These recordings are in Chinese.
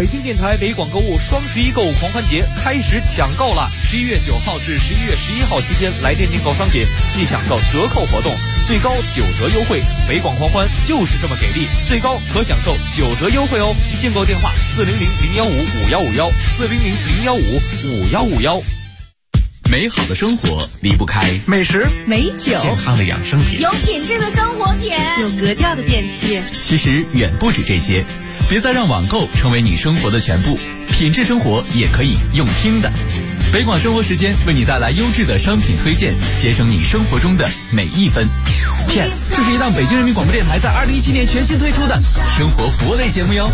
京电台北广购物双11购物狂欢节开始抢购了！11月9号至11月11号期间来电订购商品，即享受折扣活动，最高9折优惠。北广狂欢就是这么给力，最高可享受9折优惠哦！订购电话400-015-5151，400-015-5151。 美好的生活离不开美食、 美酒、 健康的养生品， 有品质的生活品， 有格调的电器。 其实远不止这些，别再让网购成为你生活的全部，品质生活也可以用听的。北广生活时间为你带来优质的商品推荐，节省你生活中的每一分。片，这是一档北京人民广播电台在2017年全新推出的生活服务类节目哟。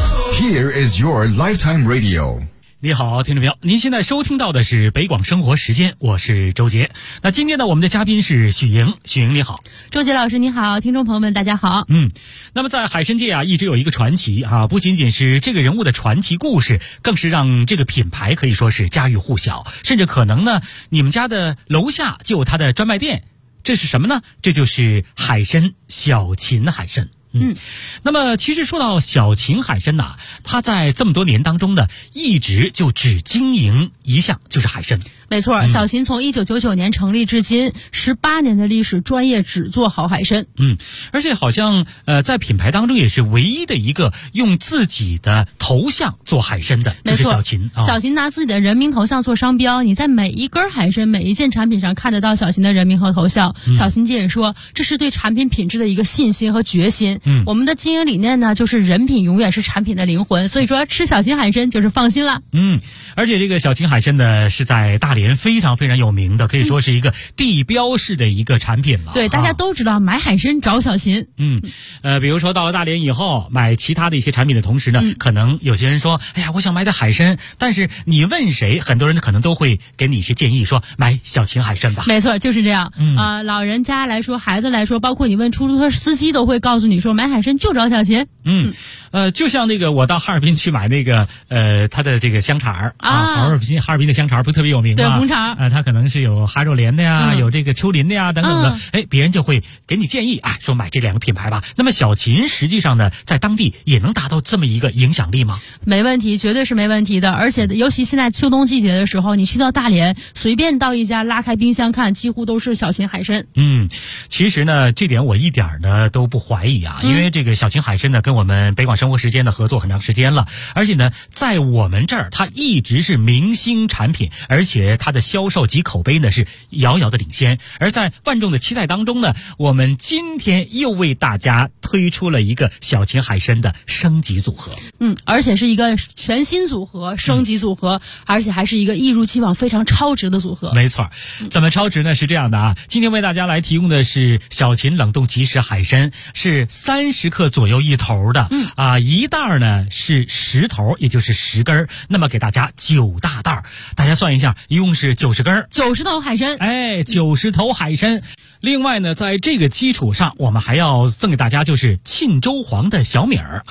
Here is your lifetime radio。 你好，听众朋友，您现在收听到的是北广生活时间，我是周杰。那今天呢，我们的嘉宾是许莹。许莹你好。 周杰老师你好，听众朋友们大家好。 那么在海参界啊，一直有一个传奇啊，不仅仅是这个人物的传奇故事，更是让这个品牌可以说是家喻户晓，甚至可能呢，你们家的楼下就有它的专卖店。这是什么呢？这就是海参，小秦海参。那么其实说到小秦海参呐，它在这么多年当中呢，一直就只经营一项，就是海参。 没错，小秦从1999年成立至今18年的历史，专业只做好海参。 而且好像在品牌当中也是唯一的一个用自己的头像做海参的，就是小秦。 小秦拿自己的人名头像做商标，你在每一根海参、每一件产品上看得到小秦的人名和头像。小秦姐也说，这是对产品品质的一个信心和决心。我们的经营理念呢，就是人品永远是产品的灵魂，所以说吃小秦海参就是放心了。 而且这个小秦海参呢，是在大连非常非常有名的，可以说是一个地标式的一个产品了。 对，大家都知道买海参找小秦。 比如说到了大连以后，买其他的一些产品的同时呢，可能有些人说，哎呀，我想买点海参，但是你问谁，很多人可能都会给你一些建议，说买小秦海参吧。 没错，就是这样。老人家来说，孩子来说，包括你问出租车司机，都会告诉你说，买海参就找小秦。 就像那个我到哈尔滨去买那个它的这个香肠哈尔滨的香肠不是特别有名吗？ 对，红肠。 它可能是有哈肉莲的呀，有这个丘陵的呀等等的。别人就会给你建议说买这两个品牌吧。那么小秦实际上呢，在当地也能达到这么一个影响力吗？ 没问题，绝对是没问题的。而且尤其现在秋冬季节的时候，你去到大连，随便到一家拉开冰箱看，几乎都是小秦海参。 其实呢，这点我一点呢都不怀疑啊，因为这个小秦海参呢，跟我们北广生活时间的合作很长时间了，而且呢，在我们这儿它一直是明星产品，而且它的销售及口碑呢是遥遥的领先。而在万众的期待当中呢，我们今天又为大家推出了一个小秦海参的升级组合。 而且是一个全新组合，升级组合，而且还是一个一如既往非常超值的组合。 没错，怎么超值呢？是这样的啊，今天为大家来提供的是小秦冷冻即食海参，是30克左右一头的，一袋呢是10头，也就是10根，那么给大家9大袋，大家算一下，一共是90根 ，90头海参。 90头海参。另外呢，在这个基础上，我们还要赠给大家就是沁州黄的小米儿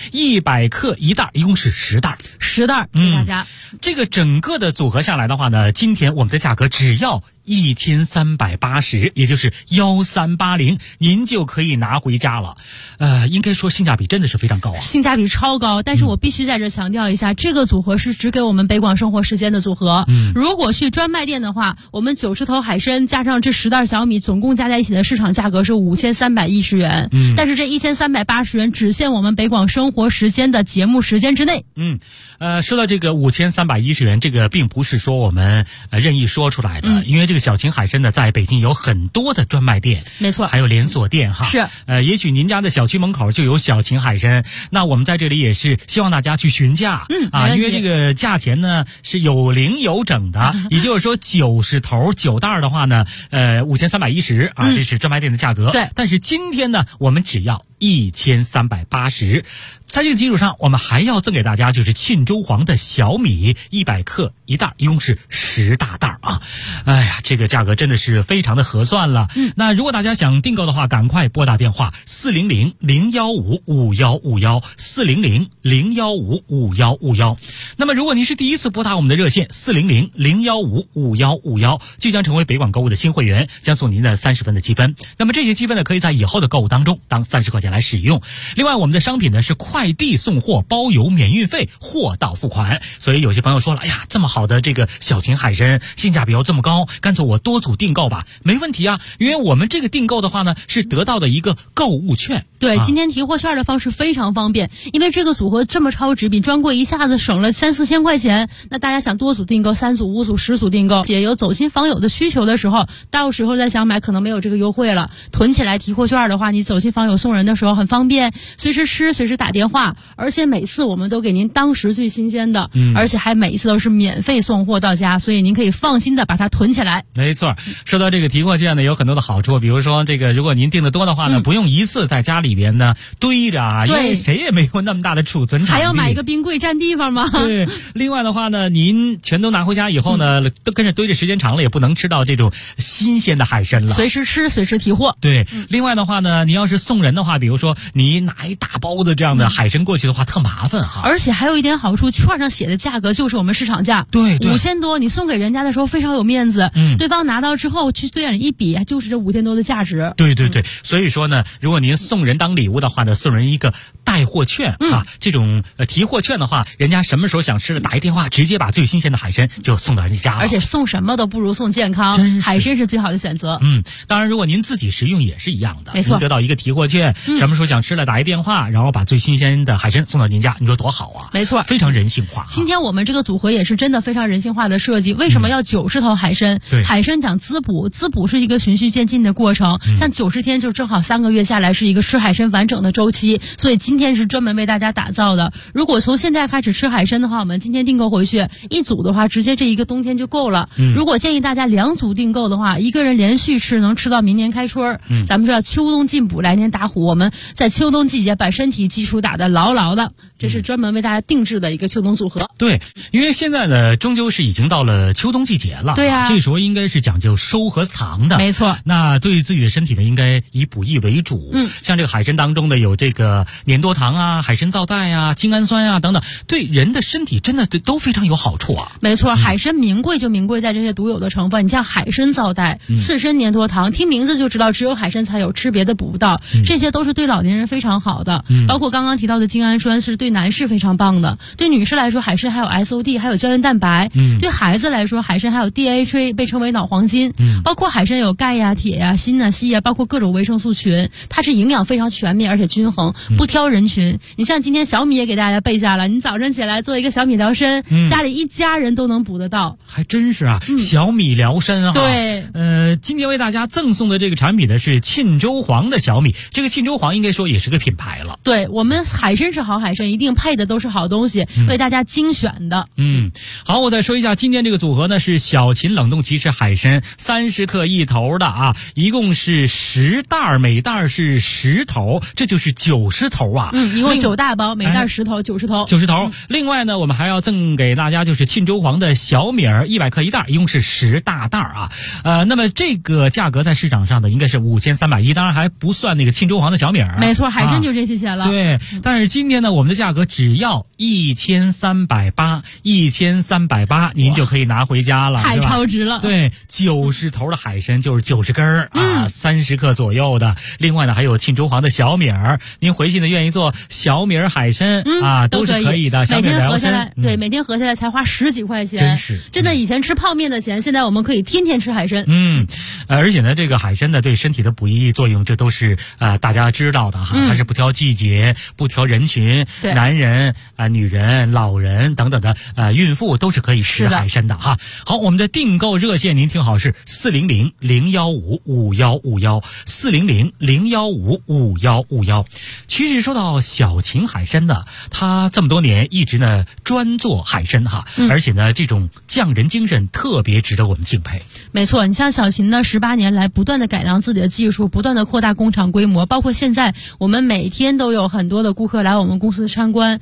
100克一袋，一共是10袋 ，10袋给大家。 这个整个的组合下来的话呢，今天我们的价格只要1380，也就是1380，您就可以拿回家了。应该说性价比真的是非常高啊， 性价比超高。但是我必须在这强调一下，这个组合是只给我们北广生活时间的组合。如果去专卖店的话，我们90头海参加上这10袋小米，总共加在一起的市场价格是5310元。但是这1380元只限我们北广生活时间的节目时间之内。 说到这个5310元，这个并不是说我们任意说出来的，因为这个小秦海参呢，在北京有很多的专卖店， 没错， 还有连锁店是。 也许您家的小区门口就有小秦海参，那我们在这里也是希望大家去询价，因为这个价钱呢是有零有整的，也就是说90头9袋的话呢，5310这是专卖店的价格。 对， 但是今天呢，我们只要1380。在这个基础上，我们还要赠给大家就是沁州黄的小米100克一袋，一共是10大袋这个价格真的是非常的合算了。那如果大家想订购的话，赶快拨打电话400-015-5151，400-015-5151。那么如果您是第一次拨打我们的热线400-015-5151，就将成为北广购物的新会员，将送您的30分的积分。那么这些积分呢，可以在以后的购物当中当30块钱来使用。另外，我们的商品呢是快递送货，包邮免运费，货到付款。所以有些朋友说了，哎呀，这么好的这个小秦海参，性价比要这么高，干脆我多组订购吧。没问题啊，因为我们这个订购的话呢，是得到的一个购物券。 对，今天提货券的方式非常方便，因为这个组合这么超值，比专柜一下子省了3-4千块钱。那大家想多组订购，3组、5组、10组订购，也有走亲访友的需求的时候，到时候再想买可能没有这个优惠了。囤起来提货券的话，你走亲访友送人的时候很方便，随时吃，随时打电话，而且每次我们都给您当时最新鲜的，而且还每一次都是免费送货到家，所以您可以放心的把它囤起来。 没错，说到这个提货券呢，有很多的好处，比如说这个，如果您订的多的话呢，不用一次在家里边呢堆着啊，因为谁也没有那么大的储存场地， 还要买一个冰柜占地方吗？ 对，另外的话呢，您全都拿回家以后呢，都跟着堆着时间长了，也不能吃到这种新鲜的海参了。 随时吃，随时提货。 对，另外的话呢，你要是送人的话，比如说你拿一大包的这样的海参过去的话，特麻烦哈。 而且还有一点好处，券上写的价格就是我们市场价， 对 ，5000多，你送给人家的时候非常有面子，对方拿到之后去对眼一比，就是这5000多的价值。 对，所以说呢，如果您送人当礼物的话呢，送人一个带货券啊，这种提货券的话，人家什么时候想吃的，打一电话，直接把最新鲜的海参就送到人家了。 而且送什么都不如送健康，海参是最好的选择。 当然，如果您自己食用也是一样的， 没错， 您得到一个提货券，什么时候想吃了打一电话，然后把最新鲜的海参送到您家，你说多好啊！ 没错， 非常人性化。 今天我们这个组合也是真的非常人性化的设计。为什么要90头海参？海参讲滋补，滋补是一个循序渐进的过程，像90天就正好3个月下来是一个吃海参完整的周期，所以今天是专门为大家打造的。如果从现在开始吃海参的话，我们今天订购回去1组的话，直接这一个冬天就够了。如果建议大家2组订购的话，一个人连续吃能吃到明年开春。咱们知道秋冬进补，来年打虎，我们在秋冬季节把身体基础打得牢牢的，这是专门为大家定制的一个秋冬组合。 对，因为现在呢，终究是已经到了秋冬季节了。 对啊， 这时候应该是讲究收和藏的。 没错。 那对自己的身体呢，应该以补益为主。像这个海参当中的有这个粘多糖啊、海参皂苷啊、精氨酸啊等等，对人的身体真的都非常有好处啊。 没错，海参名贵就名贵在这些独有的成分，你像海参皂苷、刺参粘多糖，听名字就知道只有海参才有，吃别的补不到。这些都是对老年人非常好的。包括刚刚提到的精氨酸是对男士非常棒的，对女士来说，海参还有 SOD， 还有胶原蛋白。对孩子来说，海参还有 DHA， 被称为脑黄金。包括海参有钙呀、铁呀、锌啊、硒啊，包括各种维生素群，它是营养非常全面而且均衡，不挑人群。你像今天小米也给大家备下了，你早晨起来做一个小米疗参，家里一家人都能补得到。 还真是啊，小米疗参啊。 对， 今天为大家赠送的这个产品呢是沁州黄的小米，这个沁州黄应该说也是个品牌了。 对，我们海参是好海参，一定配的都是好东西，为大家精选的。 好，我再说一下，今天这个组合呢是小秦冷冻奇翅海参30克一头的啊，一共是10袋，每袋是10头，这就是90头啊。 一共9大包，每袋10头，90头。 90头。另外呢，我们还要赠给大家就是沁州黄的小米儿100克一袋，一共是10大袋啊。那么这个价格在市场上呢应该是5310，当然还不算那个沁州黄的小米儿。 没错，海参就这些钱了。 对，但是今天呢，我们的价格只要1380，1380，您就可以拿回家了， 太超值了。 对，90头的海参就是90根啊，30克左右的。另外呢，还有沁州黄的小米儿，您回去呢愿意做小米儿海参啊，都是可以的。 每天合下来，对，每天合下来才花10几块钱，真的以前吃泡面的钱，现在我们可以天天吃海参。 而且呢，这个海参呢对身体的补益作用，这都是大家知道的哈，它是不挑季节、不挑人群，男人女人、老人等等的孕妇都是可以吃海参的哈。好，我们的订购热线您听好是400-015-5151，400-015-5151。其实说到小秦海参呢，它这么多年一直呢专做海参哈，而且呢这种匠人精神特别值得我们敬佩。 没错，你像小秦呢18年来不断的改良自己的技术，不断的扩大工厂规模，包括现在我们每天都有很多的顾客来我们公司参观，所以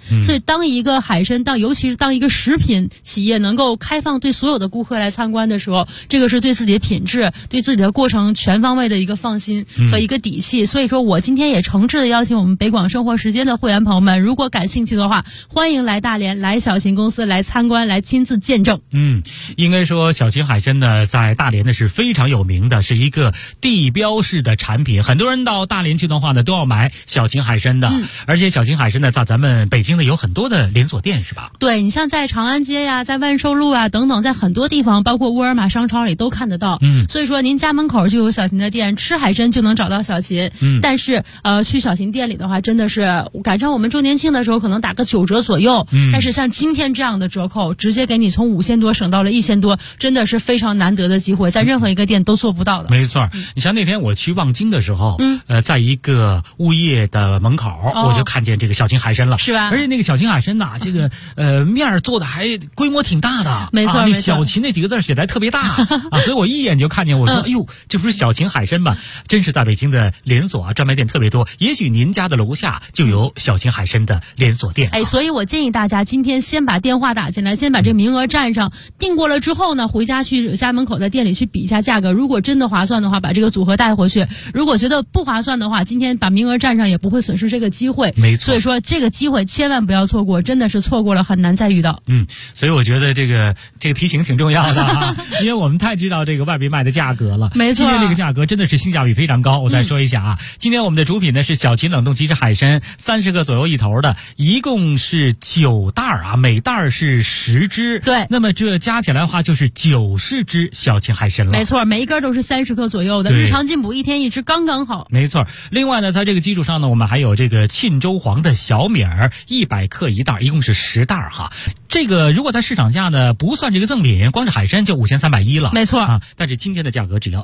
当一个海参，尤其是当一个食品企业能够开放对所有的顾客来参观的时候，这个是对自己的品质、对自己的过程全方位的一个放心和一个底气。所以说我今天也诚挚的邀请我们北广生活时间的会员朋友们，如果感兴趣的话，欢迎来大连，来小秦公司来参观，来亲自见证。 应该说小秦海参呢，在大连呢是非常有名的，是一个地标式的产品。很多人到大连去的话呢，都要买小秦海参的。而且小秦海参呢，在咱们北京呢有很多的连锁店，是吧？ 对，你像在长安街呀，在万寿路啊等等，在很多地方，包括沃尔玛商超里都看得到。所以说您家门口就有小秦的店，吃海参就能找到小秦。但是去小秦店里的话，真的是赶上我们周年庆的时候，可能打个9折左右。但是像今天这样的折扣，直接给你从5000多省到了1000多，真的是非常难得的机会，在任何一个店都做不到的。 没错，你像那天我去望京的时候，在一个物业的门口，我就看见这个小秦海参了， 是吧？ 而且那个小秦海参呐，这个面做的还规模挺大的， 没错， 那小秦那几个字写的还特别大所以我一眼就看见，我说，哎呦，这不是小秦海参吗？真是在北京的连锁专卖店特别多，也许您家的楼下就有小秦海参的连锁店。 所以我建议大家今天先把电话打进来，先把这名额占上，订过了之后呢，回家去家门口的店里去比一下价格，如果真的划算的话，把这个组合带回去；如果觉得不划算的话，今天把名额占上也不会损失这个机会。 没错， 所以说这个机会千万不要错过，真的是错过了很难再遇到。 所以我觉得这个提醒挺重要的因为我们太知道这个外边卖的价格了。 没错， 今天这个价格真的是性价比非常高。我再说一下今天我们的主品呢是小秦冷冻即食海参，30个左右一头的，一共是9袋每袋是10只。 对， 那么这加起来的话就是90只小秦海参了。 没错，每一根都是30克左右的，日常进补1天1只，刚刚好。 没错。另外呢，在这个基础上呢，我们还有这个沁州黄的小米儿，100克一袋，一共是10袋这个如果在市场价呢不算这个赠品，光是海参就5310了。 没错但是今天的价格只要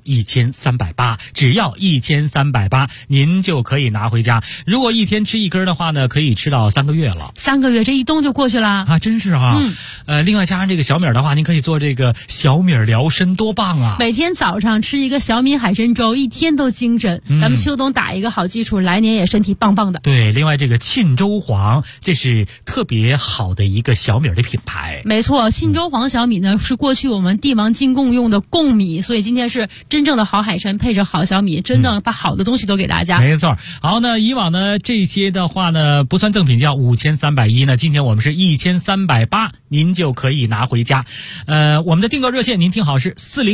1380，只要1380，您就可以拿回家。如果一天吃一根的话呢，可以吃到3个月了。 3个月，这一冬就过去了真是另外加上这个小米的话，您可以做这个小米疗身，多棒啊！ 每天早上吃一个小米海参粥，一天都精神。咱们秋冬打一个好基础，来年也身体棒棒的。 对，另外这个沁州黄，这是特别好的一个小米的品牌。 没错，沁州黄小米呢是过去我们帝王进贡用的贡米，所以今天是真正的好海参配着好小米，真的把好的东西都给大家。 没错。好，那以往呢这些的话呢不算赠品叫5310，那今天我们是1380，您就可以拿回家。我们的订购热线您听好是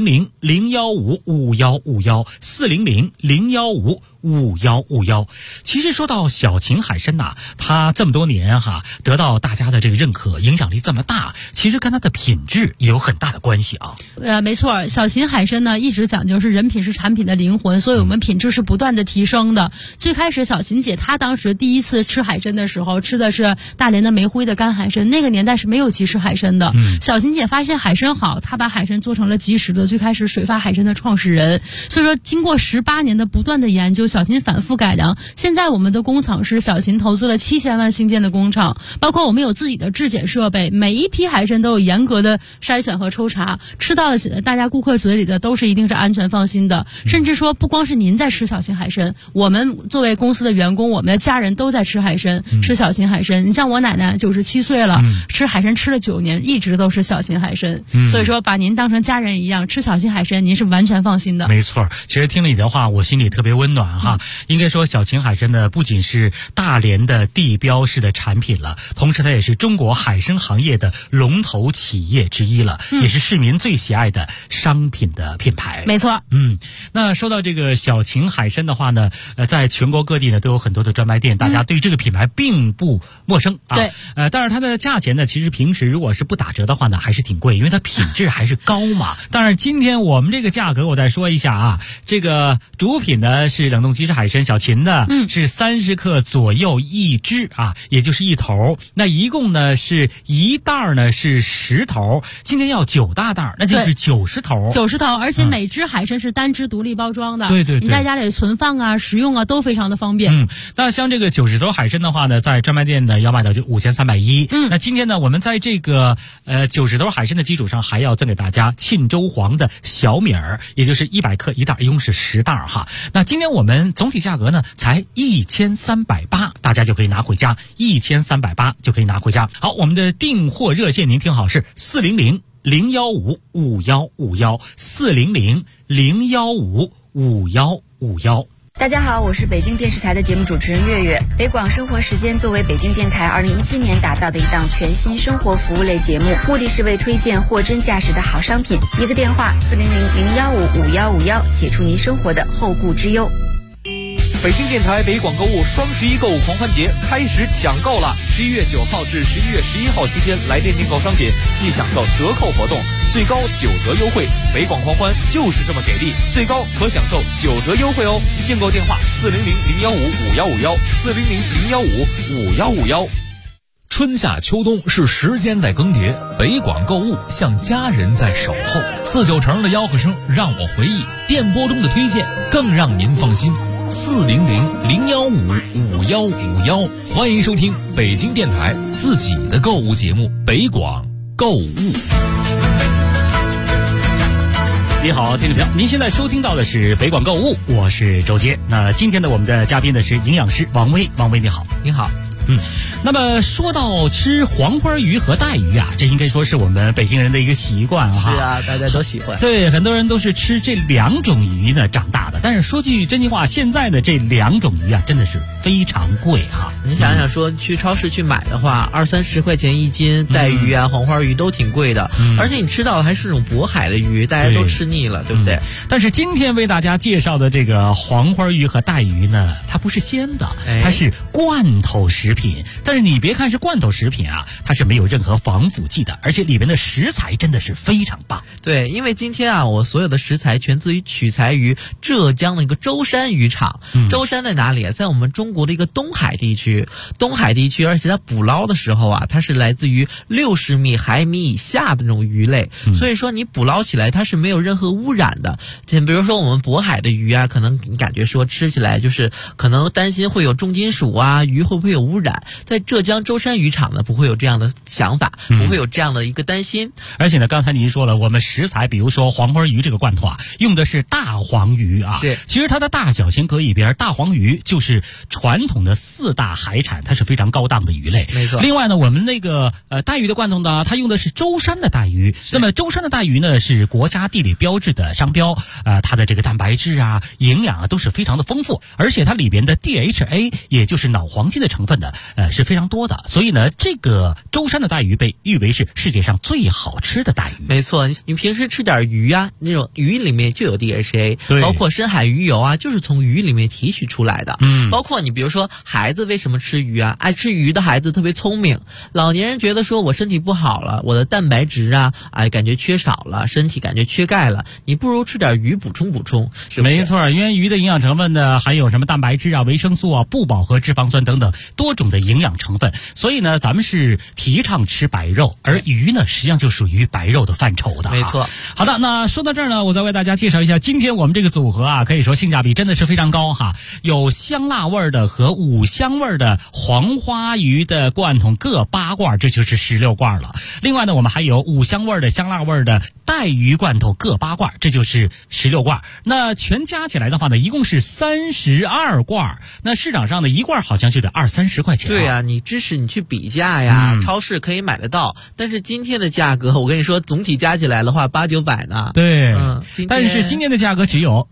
400-015-5151，400-015-5151。其实说到小秦海参它这么多年得到大家的这个认可，影响力这么大，其实跟它的品质也有很大的关系没错，小秦海参呢一直讲究是人品是产品的灵魂，所以我们品质是不断的提升的。最开始小秦姐她当时第一次吃海参的时候，吃的是大连的煤灰的干海参，那个年代是没有即食海参的。小秦姐发现海参好，她把海参做成了即食的，最开始水发海参的创始人。所以说经过18年的不断的研究，小秦反复改良，现在我们的工厂是小秦投资了7000万新建的工厂，包括我们有自己的质检设备，每一批海参都有严格的筛选和抽查，吃到大家顾客嘴里的都是一定是安全放心的。甚至说不光是您在吃小秦海参，我们作为公司的员工，我们的家人都在吃海参，吃小秦海参。你像我奶奶97岁了，吃海参吃了9年，一直都是小秦海参。所以说把您当成家人一样，吃小秦海参您是完全放心的。 没错，其实听了你的话，我心里特别温暖应该说小秦海参呢不仅是大连的地标式的产品了，同时它也是中国海参行业的龙头企业之一了，也是市民最喜爱的商品的品牌。 没错。 那说到这个小秦海参的话呢，在全国各地呢都有很多的专卖店，大家对这个品牌并不陌生对。 但是它的价钱呢，其实平时如果是不打折的话呢，还是挺贵，因为它品质还是高嘛。当然今天我们这个价格我再说一下这个主品呢是冷冻即食海参小秦的，是30克左右一只也就是一头。那一共呢是一袋呢是10头，今天要9大袋，那就是90头。 90头，而且每只海参是单只独立包装的。 对， 你在家里存放食用都非常的方便。 那像这个90头海参的话呢，在专卖店呢要卖到就5310。那今天呢，我们在这个90头海参的基础上，还要赠给大家沁州黄的小米儿，也就是100克一袋，一共是10袋那今天我们元，总体价格呢才1380，大家就可以拿回家，1380就可以拿回家。好，我们的订货热线您听好是400-015-5151，400-015-5151。 大家好，我是北京电视台的节目主持人月月。北广生活时间作为北京电台2017年打造的一档全新生活服务类节目，目的是为推荐货真价实的好商品。一个电话400-015-5151，解除您生活的后顾之忧。 北京电台北广购物双11购物狂欢节开始抢购了！11月9号至11月11号期间来电订购商品即享受折扣活动，最高9折优惠。北广狂欢就是这么给力，最高可享受9折优惠哦！订购电话400-015-5151，400-015-5151。 春夏秋冬是时间在更迭，北广购物像家人在守候。49成的吆喝声让我回忆，电波中的推荐更让您放心。400-015-5151，欢迎收听北京电台自己的购物节目《北广购物》。 你好，听众朋友，您现在收听到的是北广购物，我是周杰。那今天的我们的嘉宾呢是营养师王威，王威你好。 你好。 那么说到吃黄花鱼和带鱼啊，这应该说是我们北京人的一个习惯哈。 是啊，大家都喜欢。 对，很多人都是吃这2种鱼呢长大的。但是说句真心话，现在的这2种鱼啊，真的是非常贵哈。 你想想说，去超市去买的话，20-30块钱一斤，带鱼啊、黄花鱼都挺贵的。而且你吃到的还是那种渤海的鱼，大家都吃腻了，对不对？ 但是今天为大家介绍的这个黄花鱼和带鱼呢，它不是鲜的，它是罐头食品。但是你别看是罐头食品啊，它是没有任何防腐剂的，而且里面的食材真的是非常棒。 对，因为今天啊，我所有的食材全自于取材于浙江的一个舟山渔场。舟山在哪里啊？在我们中国的一个东海地区。东海地区，而且它捕捞的时候啊，它是来自于60米海米以下的那种鱼类，所以说你捕捞起来它是没有任何污染的。比如说我们渤海的鱼啊，可能你感觉说吃起来就是可能担心会有重金属啊，鱼会不会有污染？在浙江舟山渔场呢，不会有这样的想法，不会有这样的一个担心。 而且呢，刚才您说了，我们食材比如说黄花鱼这个罐头啊，用的是大黄鱼啊。 是， 其实它的大小先搁一边，大黄鱼就是传统的4大海产，它是非常高档的鱼类。 没错。 另外呢，我们那个带鱼的罐头呢，它用的是舟山的带鱼。那么舟山的带鱼呢，是国家地理标志的商标，它的这个蛋白质啊、营养啊都是非常的丰富，而且它里边的 DHA 也就是脑黄金的成分的是非常多的。所以呢，这个舟山的带鱼被誉为是世界上最好吃的带鱼。 没错，你平时吃点鱼啊，那种鱼里面就有 DHA， 包括深海鱼油啊，就是从鱼里面提取出来的。包括你比如说孩子为什么吃鱼啊？爱吃鱼的孩子特别聪明，老年人觉得说我身体不好了，我的蛋白质啊，感觉缺少了，身体感觉缺钙了，你不如吃点鱼补充补充，是不是？ 没错，因为鱼的营养成分呢，含有什么蛋白质啊、维生素啊、不饱和脂肪酸等等多种的营养成分，所以呢，咱们是提倡吃白肉，而鱼呢，实际上就属于白肉的范畴的。 没错。 好的，那说到这儿呢，我再为大家介绍一下今天我们这个组合啊，可以说性价比真的是非常高哈，有香辣味的和5香味的黄花鱼的罐头各8罐，这就是16罐了。另外呢，我们还有5香味的、香辣味的带鱼罐头各8罐，这就是16罐。那全加起来的话呢，一共是32罐。那市场上的一罐好像就得20-30块钱。 对啊，你支持你去比价呀，超市可以买得到。但是今天的价格，我跟你说，总体加起来的话，800-900呢。 对，但是今天的价格只有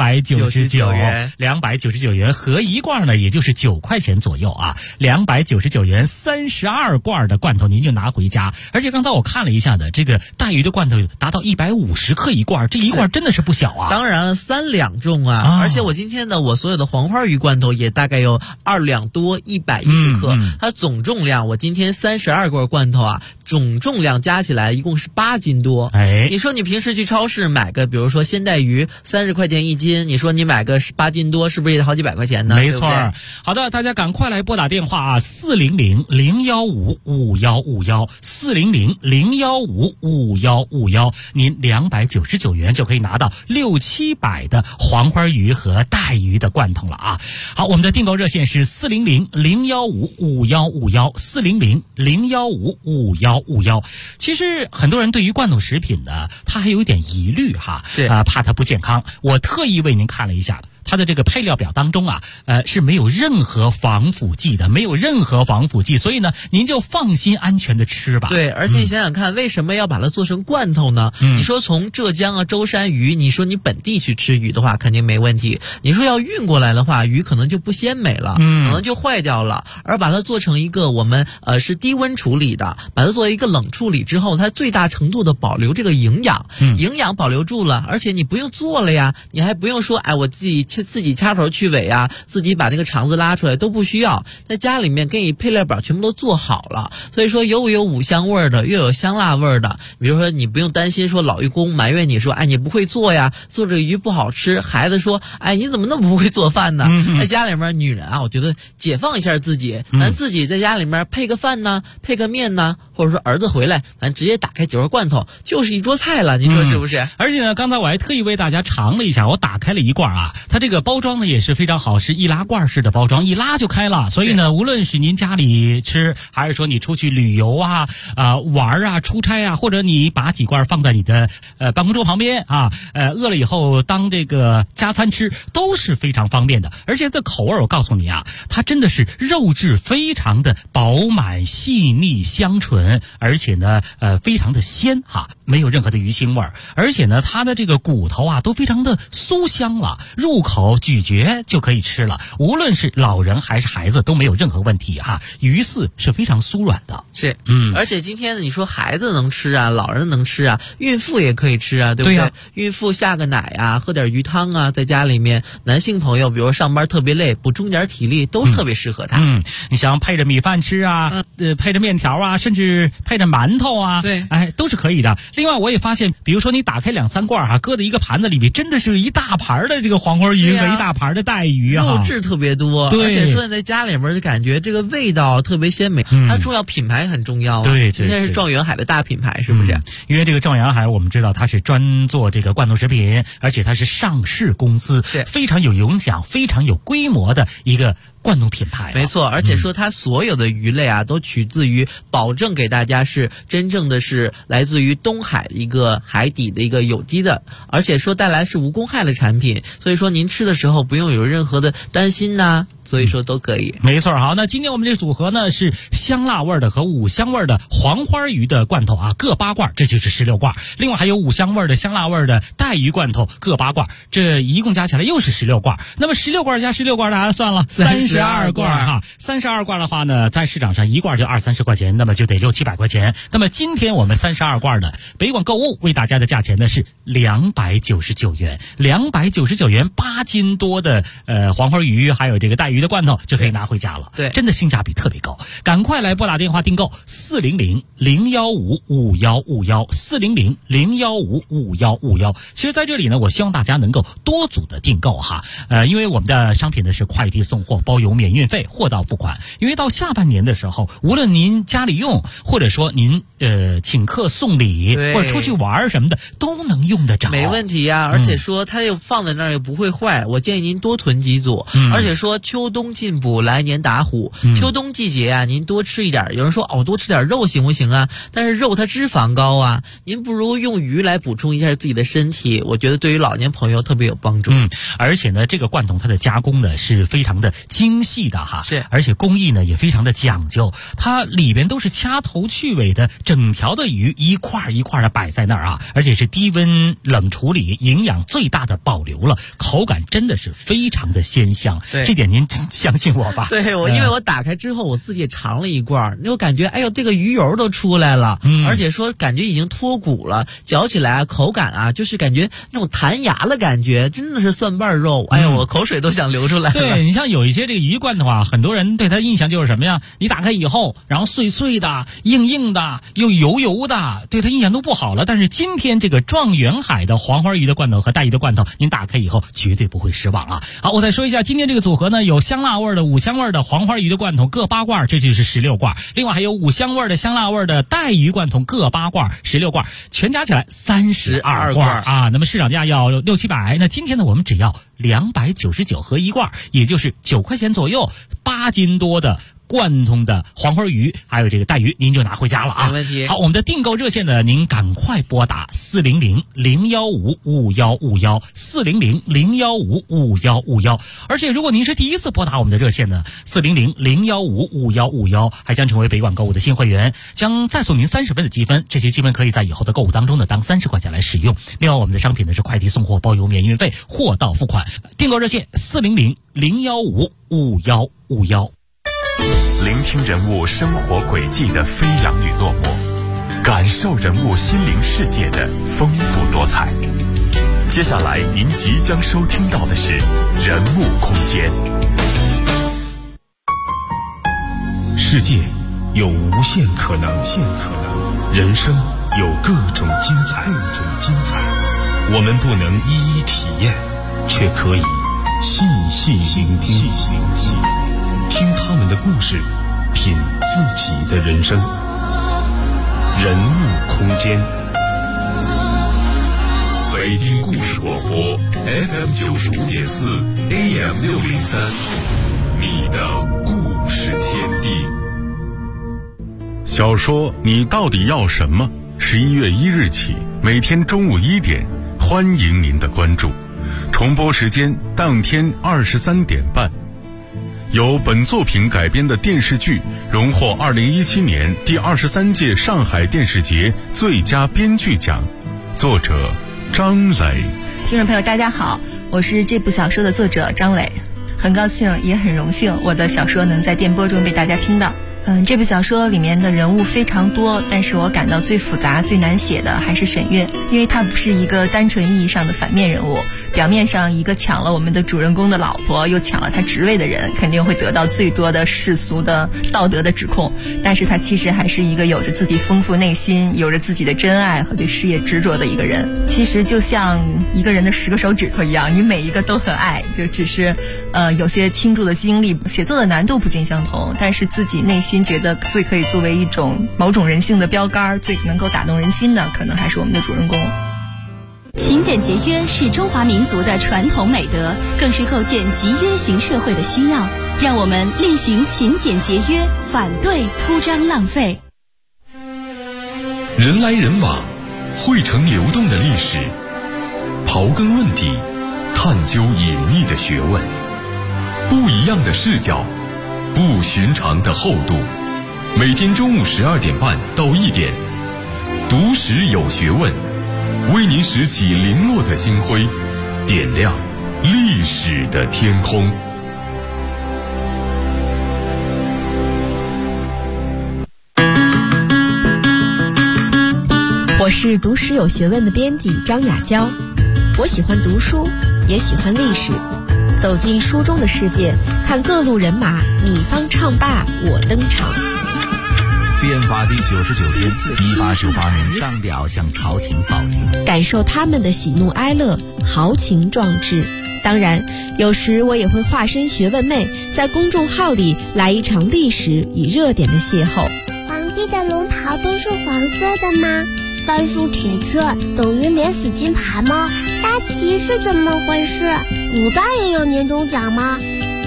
299元，299元合一罐呢，也就是9块钱左右啊。299元32罐的罐头您就拿回家。而且刚才我看了一下的，这个带鱼的罐头达到150克一罐，这一罐真的是不小啊。 当然3两重啊，而且我今天的我所有的黄花鱼罐头也大概有2两多110克，它总重量我今天32罐罐头啊，总重量加起来一共是8斤多。你说你平时去超市买个比如说鲜带鱼30块钱一斤，你说你买个8斤多，是不是也得好几百块钱呢？ 没错。好的，大家赶快来拨打电话啊，400-015-5151，400-015-5151，您299元就可以拿到600-700的黄花鱼和带鱼的罐头了啊。好，我们的订购热线是400-015-5151，400-015-5151。其实很多人对于罐头食品呢，他还有一点疑虑哈， 是怕它不健康。我特意为您看了一下， 它的这个配料表当中啊，是没有任何防腐剂的，没有任何防腐剂，所以呢，您就放心安全的吃吧。 对，而且你想想看，为什么要把它做成罐头呢？你说从浙江啊舟山鱼，你说你本地去吃鱼的话，肯定没问题。你说要运过来的话，鱼可能就不鲜美了，可能就坏掉了。而把它做成一个我们是低温处理的，把它作为一个冷处理之后，它最大程度的保留这个营养，营养保留住了，而且你不用做了呀，你还不用说我自己掐头去尾啊，自己把那个肠子拉出来都不需要，在家里面给你配料表全部都做好了。所以说有五香味的，又有香辣味的。比如说你不用担心说老渔工埋怨你说你不会做呀，做这个鱼不好吃，孩子说你怎么那么不会做饭呢？在家里面女人啊，我觉得解放一下自己，咱自己在家里面配个饭呢，配个面呢，或者说儿子回来咱直接打开酒肉罐头就是一桌菜了，你说是不是？ 而且呢，刚才我还特意为大家尝了一下，我打开了一罐啊，它这个包装呢也是非常好，是易拉罐式的包装，一拉就开了。所以呢，无论是您家里吃，还是说你出去旅游啊、玩啊、出差啊，或者你把几罐放在你的办公桌旁边啊，饿了以后当这个加餐吃，都是非常方便的。而且这口味我告诉你啊，它真的是肉质非常的饱满、细腻、香醇，而且呢非常的鲜哈，没有任何的鱼腥味儿。而且呢，它的这个骨头啊都非常的酥香了，入口咀嚼就可以吃了，无论是老人还是孩子都没有任何问题哈。鱼饲是非常酥软的， 是而且今天你说孩子能吃啊，老人能吃啊，孕妇也可以吃啊，对不对？对孕妇下个奶啊，喝点鱼汤啊，在家里面，男性朋友比如说上班特别累，补充点体力都特别适合他。 你想配着米饭吃啊，配着面条啊，甚至配着馒头啊， 对， 都是可以的。另外我也发现，比如说你打开2-3罐搁在一个盘子里面，真的是一大盘的这个黄花鱼和一大盘的带鱼肉质特别多， 对， 而且说你在家里面就感觉这个味道特别鲜美。它重要品牌很重要啊， 对， 今天是状元海的大品牌，是不是？ 因为这个状元海我们知道它是专做这个罐头食品，而且它是上市公司， 是非常有影响、非常有规模的一个罐头品牌。 没错，而且说它所有的鱼类啊，都取自于保证给大家是真正的是来自于东海的一个海底的一个有机的，而且说带来是无公害的产品，所以说您吃的时候不用有任何的担心呐，所以说都可以。 没错，好，那今天我们这个组合呢是香辣味的和五香味的黄花鱼的罐头啊，各8罐，这就是16罐。另外还有五香味的、香辣味的带鱼罐头各8罐，这一共加起来又是16罐。那么16罐加16罐，大家算了，32罐哈。32罐的话呢，在市场上一罐就20-30块钱，那么就得600-700块钱。那么今天我们32罐的北广购物为大家的价钱呢是299元，299元8斤多的黄花鱼还有这个带鱼的罐头就可以拿回家了。 对， 真的性价比特别高，赶快来拨打电话订购400-015-5151，400-015-5151。其实在这里呢，我希望大家能够多组的订购哈，因为我们的商品呢是快递送货，包邮免运费，货到付款。因为到下半年的时候，无论您家里用，或者说您请客送礼，或者出去玩什么的，都能用得着， 没问题呀。而且说它又放在那儿又不会坏，我建议您多囤几组。而且说秋冬进补，来年打虎。秋冬季节啊，您多吃一点。有人说多吃点肉行不行啊？但是肉它脂肪高啊，您不如用鱼来补充一下自己的身体，我觉得对于老年朋友特别有帮助。 而且呢，这个罐头它的加工呢是非常的精细的哈， 是， 而且工艺呢也非常的讲究，它里边都是掐头去尾的整条的鱼一块一块的摆在那儿啊，而且是低温冷处理，营养最大的保留了，口感真的是非常的鲜香。 对， 这点您相信我吧？ 对，因为我打开之后我自己也尝了一罐，我感觉这个鱼油都出来了，而且说感觉已经脱骨了，嚼起来口感啊就是感觉那种弹牙的感觉，真的是蒜瓣肉，我口水都想流出来了。 对，你像有一些这个鱼罐头啊，很多人对它印象就是什么呀？你打开以后，然后碎碎的、硬硬的、又油油的，对它印象都不好了。但是今天这个状元海的黄花鱼的罐头和带鱼的罐头，您打开以后绝对不会失望啊！好，我再说一下，今天这个组合呢，有香辣味的、五香味的黄花鱼的罐头各8罐，这就是16罐。另外还有五香味的、香辣味的带鱼罐头各8罐，16罐，全加起来32罐啊。那么市场价要600-700，那今天呢，我们只要299合1罐，也就是9块钱左右，8斤多的贯通的黄花鱼，还有这个带鱼，您就拿回家了啊。 没问题。 好，我们的订购热线呢，您赶快拨打400-015-5151，400-015-5151。而且如果您是第一次拨打我们的热线呢，400-015-5151，还将成为北广购物的新会员，将再送您30分的积分，这些积分可以在以后的购物当中呢当30块钱来使用。另外我们的商品呢是快递送货包邮免运费，货到付款。订购热线400-015-5151。 聆听人物生活轨迹的飞扬与落寞，感受人物心灵世界的丰富多彩。接下来您即将收听到的是人物空间。 世界有无限可能，人生有各种精彩。我们不能一一体验，却可以细细聆听，听他们的故事，品自己的人生。人物空间。 北京故事广播 FM 95.4 AM 603，你的故事天地。 小说你到底要什么？11月1日起，每天中午1点，欢迎您的关注。重播时间当天23点半。由本作品改编的电视剧荣获2017年第23届上海电视节最佳编剧奖，作者张磊。 听众朋友大家好，我是这部小说的作者张磊，很高兴也很荣幸我的小说能在电波中被大家听到。这部小说里面的人物非常多，但是我感到最复杂最难写的还是沈月，因为她不是一个单纯意义上的反面人物。表面上一个抢了我们的主人公的老婆又抢了他职位的人，肯定会得到最多的世俗的道德的指控，但是他其实还是一个有着自己丰富内心，有着自己的真爱和对事业执着的一个人。其实就像一个人的10个手指头一样，你每一个都很爱，就只是有些倾注的精力，写作的难度不尽相同，但是自己内心觉得最可以作为一种某种人性的标杆，最能够打动人心的，可能还是我们的主人公。 勤俭节约是中华民族的传统美德，更是构建集约型社会的需要。让我们厉行勤俭节约，反对铺张浪费。 人来人往，汇成流动的历史，刨根问底，探究隐秘的学问，不一样的视角，不寻常的厚度。每天中午12点半到1点，读史有学问，为您拾起零落的星辉，点亮历史的天空。 我是读史有学问的编辑张雅娇，我喜欢读书，也喜欢历史。走进书中的世界，看各路人马你方唱罢我登场。 变法第99天，1898年上表向朝廷报警， 感受他们的喜怒哀乐，豪情壮志。当然，有时我也会化身学问妹，在公众号里来一场历史与热点的邂逅。 皇帝的龙袍都是黄色的吗？甘肃铁券等于免死金牌吗？大旗是怎么回事？古代也有年终奖吗？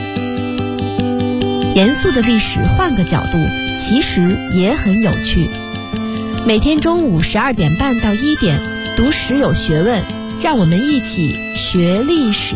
严肃的历史换个角度，其实也很有趣。每天中午12点半到1点，读史有学问，让我们一起学历史。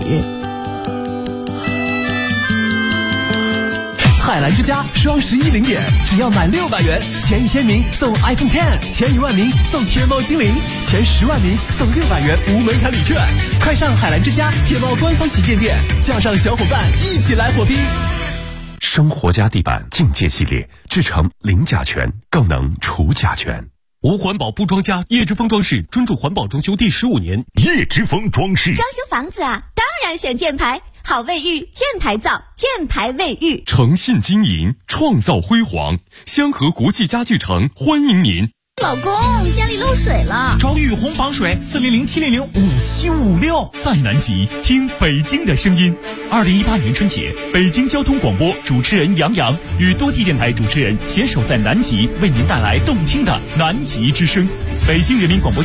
海澜之家双11零点，只要满600元，前1000名送 iPhone X， 前1万名送天猫精灵，前10万名送600元无门槛礼券。快上海澜之家天猫官方旗舰店，叫上小伙伴一起来火拼。 生活家地板境界系列制成零甲醛，更能除甲醛。 无环保不装家，叶之峰装饰专注环保装修第15年。 叶之峰装饰装修房子啊，当然选箭牌，好卫浴，箭牌造，箭牌卫浴， 诚信经营，创造辉煌。香河国际家具城欢迎您。 老公，家里漏水了， 找雨虹防水，400-700-5756。 在南极听北京的声音。2018年春节，北京交通广播主持人杨洋与多地电台主持人携手在南极，为您带来动听的南极之声。北京人民广播